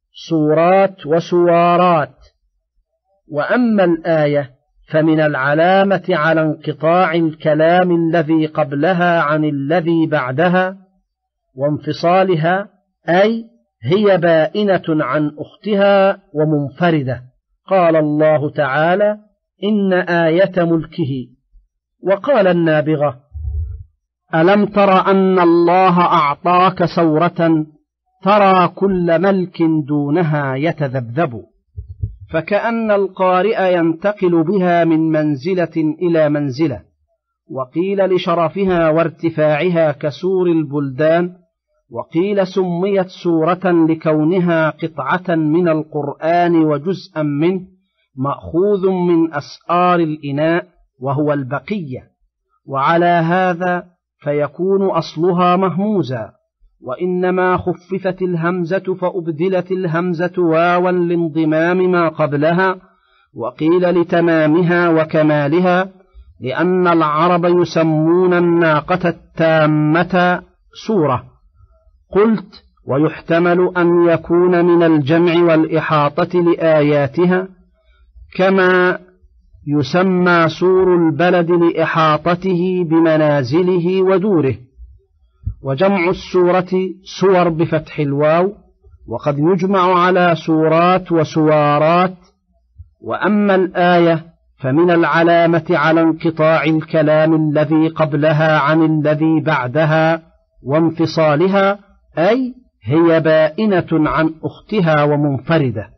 صورات وسوارات. وأما الآية فمن العلامة على انقطاع الكلام الذي قبلها عن الذي بعدها وانفصالها، أي هي بائنة عن أختها ومنفردة. قال الله تعالى: إن آية ملكه. وقال النابغة: ألم تر أن الله أعطاك سورة ترى كل ملك دونها يتذبذب، فكأن القارئ ينتقل بها من منزلة إلى منزلة. وقيل لشرفها وارتفاعها كسور البلدان، وقيل سميت سورة لكونها قطعة من القرآن وجزءا منه مأخوذ من أسآر الإناء وهو البقية. وعلى هذا فيكون أصلها مهموزا، وإنما خففت الهمزة فأبدلت الهمزة واوا لانضمام ما قبلها، وقيل لتمامها وكمالها، لأن العرب يسمون الناقة التامة سورة. قلت: ويحتمل أن يكون من الجمع والإحاطة لآياتها، كما يسمى سور البلد لإحاطته بمنازله ودوره. وجمع السورة سور بفتح الواو، وقد يجمع على سورات وسوارات. وأما الآية فمن العلامة على انقطاع الكلام الذي قبلها عن الذي بعدها وانفصالها، أي هي بائنة عن أختها ومنفردة.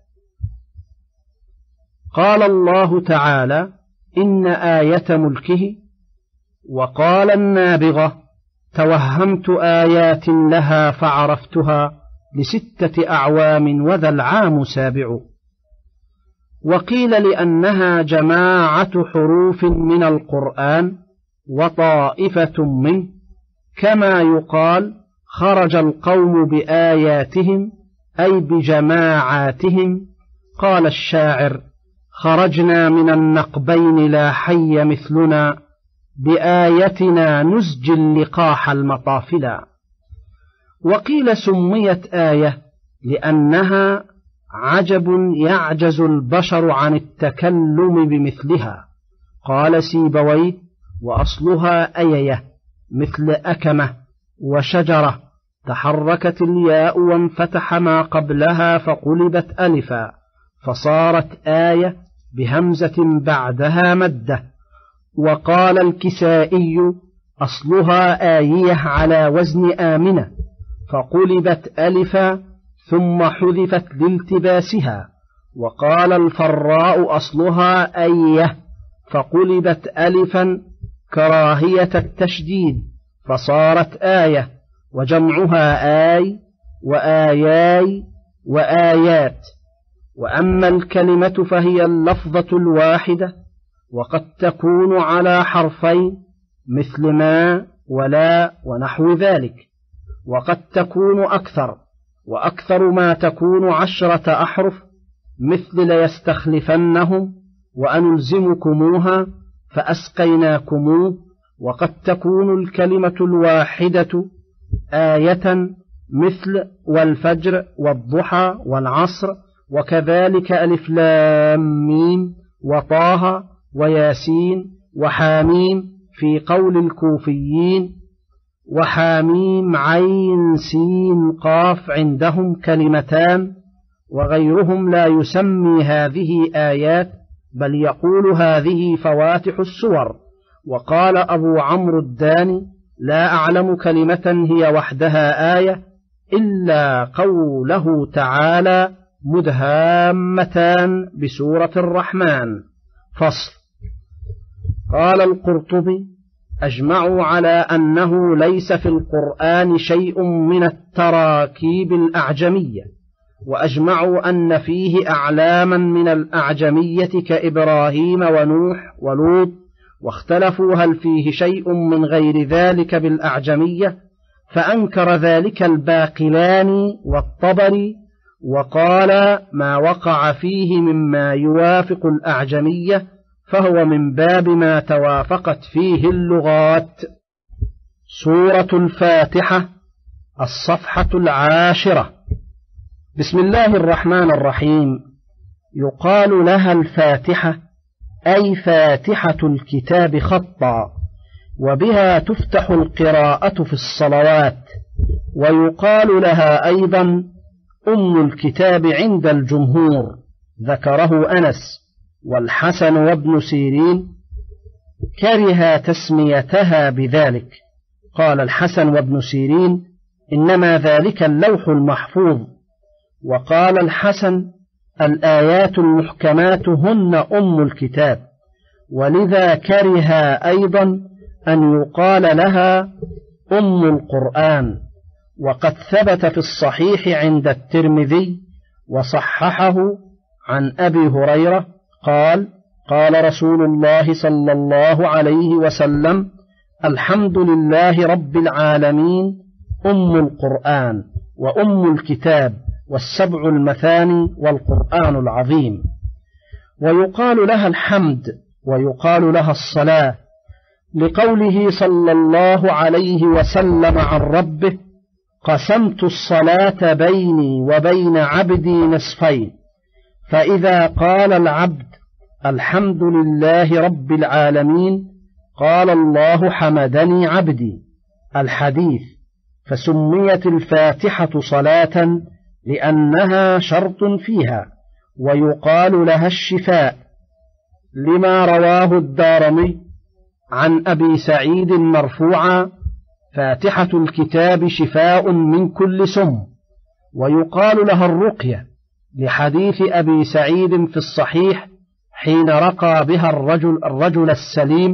قال الله تعالى: إن آية ملكه. وقال النابغة: توهمت آيات لها فعرفتها لستة أعوام وذا العام سابع. وقيل لأنها جماعة حروف من القرآن وطائفة منه، كما يقال: خرج القوم بآياتهم، أي بجماعاتهم. قال الشاعر: خرجنا من النقبين لا حي مثلنا، بآيتنا نسجي اللقاح المطافلا. وقيل سميت آية لأنها عجب يعجز البشر عن التكلم بمثلها. قال سيبويه: وأصلها أيية مثل أكمة وشجرة، تحركت الياء وانفتح ما قبلها فقلبت ألفا، فصارت آية بهمزة بعدها مدة. وقال الكسائي: أصلها آية على وزن آمنة، فقلبت ألفا ثم حذفت لالتباسها. وقال الفراء: أصلها أية، فقلبت ألفا كراهية التشديد، فصارت آية. وجمعها آي وآياي وآيات. وأما الكلمة فهي اللفظة الواحدة، وقد تكون على حرفين مثل ما ولا ونحو ذلك، وقد تكون أكثر، وأكثر ما تكون عشرة أحرف مثل ليستخلفنهم وأنلزمكموها فأسقيناكموه. وقد تكون الكلمة الواحدة آية مثل والفجر والضحى والعصر، وكذلك ألف لام ميم وطه وياسين وحاميم في قول الكوفيين، وحاميم عين سين قاف عندهم كلمتان. وغيرهم لا يسمي هذه آيات، بل يقول هذه فواتح السور. وقال أبو عمرو الداني: لا أعلم كلمة هي وحدها آية إلا قوله تعالى: مدهامتان بسورة الرحمن. فصل. قال القرطبي: أجمعوا على أنه ليس في القرآن شيء من التراكيب الأعجمية، وأجمعوا أن فيه أعلاما من الأعجمية كإبراهيم ونوح ولوط، واختلفوا هل فيه شيء من غير ذلك بالأعجمية، فأنكر ذلك الباقلاني والطبري، وقال: ما وقع فيه مما يوافق الأعجمية فهو من باب ما توافقت فيه اللغات. سورة الفاتحة، الصفحة العاشرة. بسم الله الرحمن الرحيم. يقال لها الفاتحة أي فاتحة الكتاب خطا، وبها تفتح القراءة في الصلوات. ويقال لها أيضا أم الكتاب عند الجمهور، ذكره أنس والحسن وابن سيرين كره تسميتها بذلك. قال الحسن وابن سيرين إنما ذلك اللوح المحفوظ. وقال الحسن الآيات المحكمات هن أم الكتاب، ولذا كره أيضا أن يقال لها أم القرآن. وقد ثبت في الصحيح عند الترمذي وصححه عن أبي هريرة قال قال رسول الله صلى الله عليه وسلم الحمد لله رب العالمين أم القرآن وأم الكتاب والسبع المثاني والقرآن العظيم. ويقال لها الحمد ويقال لها الصلاة، لقوله صلى الله عليه وسلم عن ربه قسمت الصلاة بيني وبين عبدي نصفين، فإذا قال العبد الحمد لله رب العالمين قال الله حمدني عبدي، الحديث. فسميت الفاتحة صلاة لأنها شرط فيها. ويقال لها الشفاء لما رواه الدارمي عن أبي سعيد مرفوعا فاتحة الكتاب شفاء من كل سم. ويقال لها الرقية لحديث أبي سعيد في الصحيح حين رقى بها الرجل, الرجل السليم،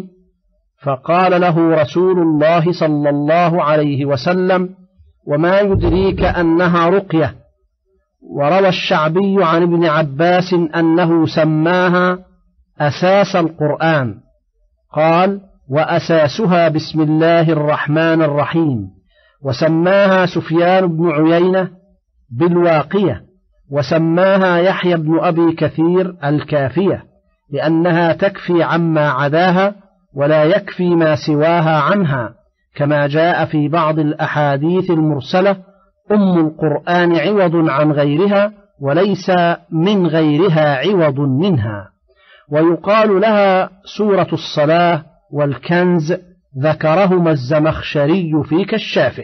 فقال له رسول الله صلى الله عليه وسلم وما يدريك أنها رقية. وروى الشعبي عن ابن عباس أنه سماها أساس القرآن، قال وأساسها بسم الله الرحمن الرحيم. وسماها سفيان بن عيينة بالواقية، وسماها يحيى بن أبي كثير الكافية، لأنها تكفي عما عداها ولا يكفي ما سواها عنها، كما جاء في بعض الأحاديث المرسلة أم القرآن عوض عن غيرها وليس من غيرها عوض منها. ويقال لها سورة الصلاة والكنز، ذكرهما الزمخشري في كشافه.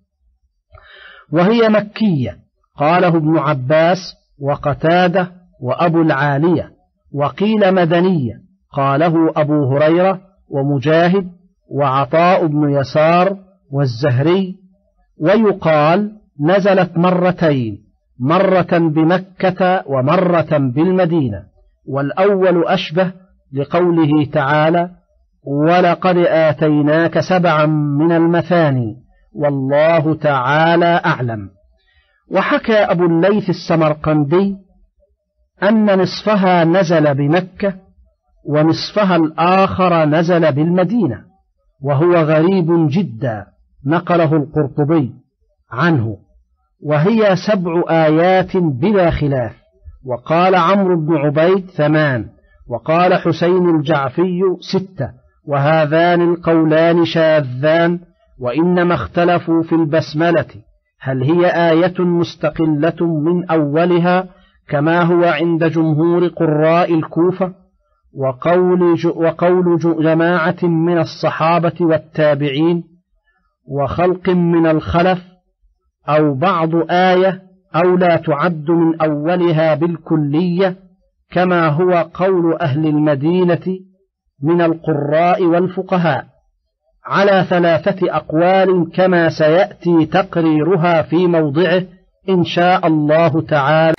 وهي مكية، قاله ابن عباس وقتادة وأبو العالية. وقيل مدنية، قاله أبو هريرة ومجاهد وعطاء بن يسار والزهري. ويقال نزلت مرتين، مرة بمكة ومرة بالمدينة، والأول أشبه لقوله تعالى ولقد آتيناك سبعا من المثاني والله تعالى أعلم. وحكى أبو الليث السمرقندي أن نصفها نزل بمكة ونصفها الآخر نزل بالمدينة، وهو غريب جدا، نقله القرطبي عنه. وهي سبع آيات بلا خلاف. وقال عمرو بن عبيد ثمان، وقال حسين الجعفي ستة، وهذان القولان شاذان، وإنما اختلفوا في البسملة هل هي آية مستقلة من أولها كما هو عند جمهور قراء الكوفة، وقول, وقول جماعة من الصحابة والتابعين وخلق من الخلف، أو بعض آية، أو لا تعد من أولها بالكلية كما هو قول أهل المدينة من القراء والفقهاء، على ثلاثة أقوال كما سيأتي تقريرها في موضعه إن شاء الله تعالى.